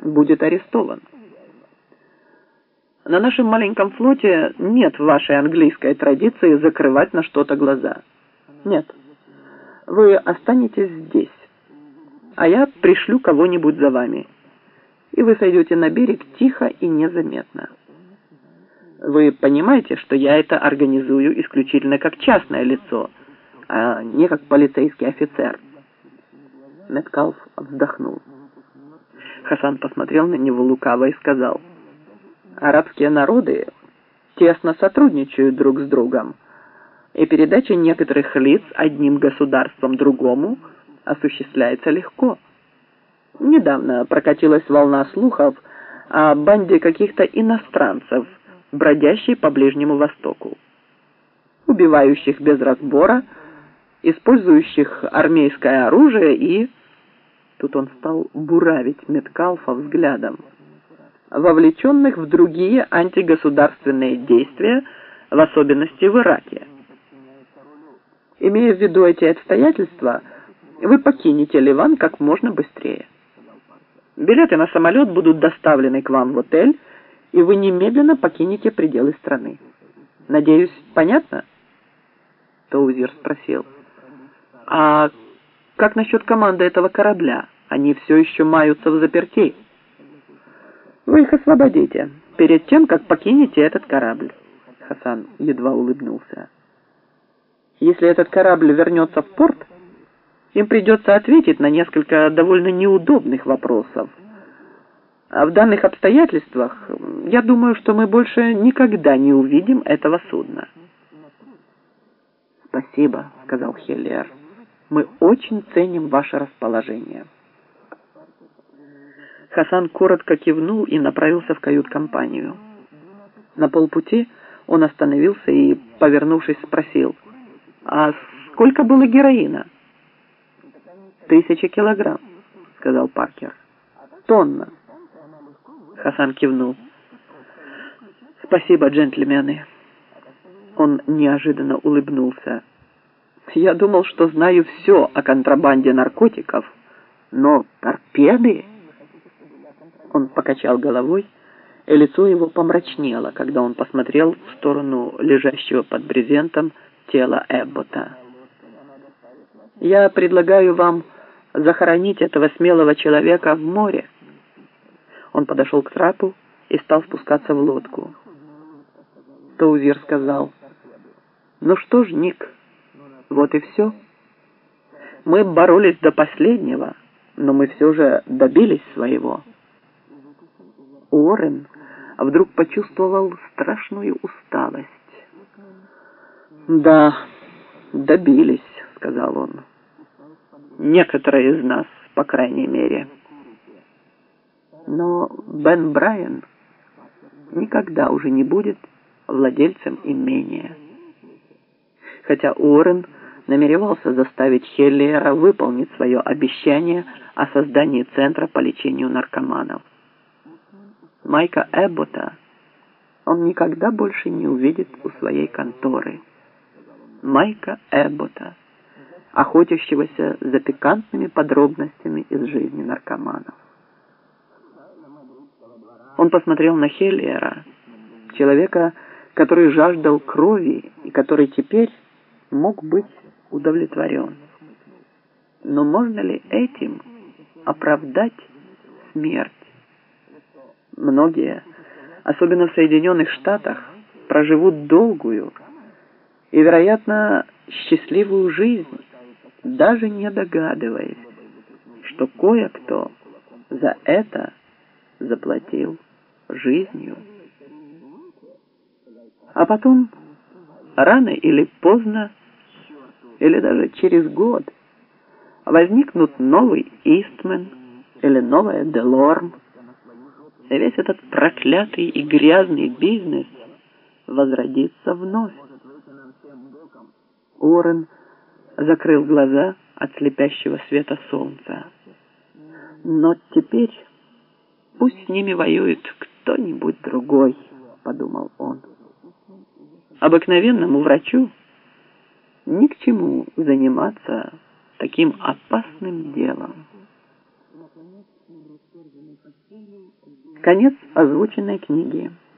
будет арестован. На нашем маленьком флоте нет вашей английской традиции закрывать на что-то глаза. Нет. Вы останетесь здесь, а я пришлю кого-нибудь за вами, и вы сойдете на берег тихо и незаметно. Вы понимаете, что я это организую исключительно как частное лицо, а не как полицейский офицер?» Меткалф вздохнул. Хасан посмотрел на него лукаво и сказал: «Арабские народы тесно сотрудничают друг с другом, и передача некоторых лиц одним государством другому осуществляется легко. Недавно прокатилась волна слухов о банде каких-то иностранцев, бродящей по Ближнему Востоку, убивающих без разбора, использующих армейское оружие и...» Тут он стал буравить Меткалфа взглядом. «Вовлеченных в другие антигосударственные действия, в особенности в Ираке. Имея в виду эти обстоятельства, вы покинете Ливан как можно быстрее. Билеты на самолет будут доставлены к вам в отель, и вы немедленно покинете пределы страны. Надеюсь, понятно?» Тоузир спросил: «А как насчет команды этого корабля? Они все еще маются в заперти». «Вы их освободите перед тем, как покинете этот корабль». Хасан едва улыбнулся. «Если этот корабль вернется в порт, им придется ответить на несколько довольно неудобных вопросов. А в данных обстоятельствах я думаю, что мы больше никогда не увидим этого судна». «Спасибо», — сказал Хеллиер. «Мы очень ценим ваше расположение». Хасан коротко кивнул и направился в кают-компанию. На полпути он остановился и, повернувшись, спросил: «А сколько было героина?» «1000 килограмм», — сказал Паркер. «Тонна». Хасан кивнул. «Спасибо, джентльмены». Он неожиданно улыбнулся. «Я думал, что знаю все о контрабанде наркотиков, но торпеды...» Он покачал головой, и лицо его помрачнело, когда он посмотрел в сторону лежащего под брезентом тела Эббота. «Я предлагаю вам захоронить этого смелого человека в море». Он подошел к трапу и стал спускаться в лодку. Тоузир сказал: «Ну что ж, Ник, вот и все. Мы боролись до последнего, но мы все же добились своего». Уоррен вдруг почувствовал страшную усталость. «Да, добились», — сказал он. «Некоторые из нас, по крайней мере. Но Бен Брайан никогда уже не будет владельцем имения». Хотя Уоррен намеревался заставить Хеллиера выполнить свое обещание о создании центра по лечению наркоманов. Майка Эббота он никогда больше не увидит у своей конторы. Майка Эббота, охотящегося за пикантными подробностями из жизни наркоманов. Он посмотрел на Хеллиера, человека, который жаждал крови и который теперь мог быть удовлетворен. Но можно ли этим оправдать смерть? Многие, особенно в Соединенных Штатах, проживут долгую и, вероятно, счастливую жизнь, даже не догадываясь, что кое-кто за это заплатил жизнью. А потом, рано или поздно, или даже через год, возникнут новый Истмен или новая Делорм, и весь этот проклятый и грязный бизнес возродится вновь. Уоррен закрыл глаза от слепящего света солнца. «Но теперь пусть с ними воюет кто-нибудь другой», — подумал он. Обыкновенному врачу ни к чему заниматься таким опасным делом. Конец озвученной книги.